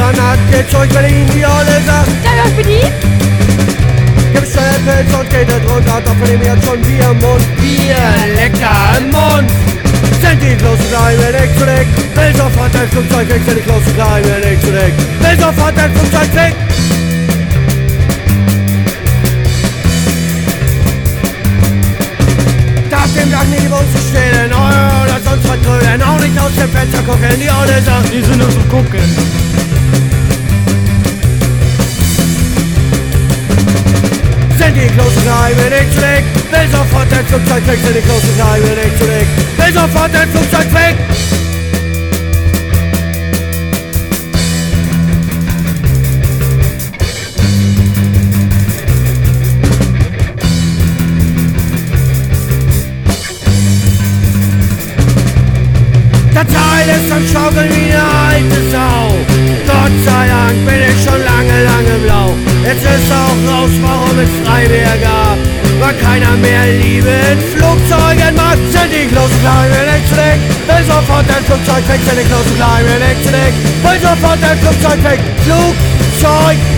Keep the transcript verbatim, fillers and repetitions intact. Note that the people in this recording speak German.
Nacht geht's euch Berlin, die Olle sagt. Darf ich euch bedienen? Gib Stellpilz und geht es runter, doch von dem jetzt schon Bier im Mund. Bier lecker im Mund. Sind die großen kleinen Elektrik, will sofort ein Flugzeug weg, sind die großen kleinen Elektrik, will sofort ein Flugzeug weg. Darf dem Gang nie die Wurzel stehlen, oh, oder sonst vertrödeln, auch nicht aus dem Fenster gucken, die Olle sagt. Die sind nur so gucken. Sind die großen kleinen Elektrik, will sofort ein Flugzeug weg, sind die großen kleinen Elektrik, will sofort ein Flugzeug weg. Der Teil ist am Schaukeln wie eine alte Sau. Gott sei Dank bin ich schon lange, lange blau. Jetzt ist auch raus, warum es Freibier gab. Weil keiner mehr Liebe in Flugzeugen mag. Sind die großen kleinen Elektrik, will sofort ein Flugzeug weg. Sind die großen kleinen Elektrik, will sofort ein Flugzeug weg. Flugzeug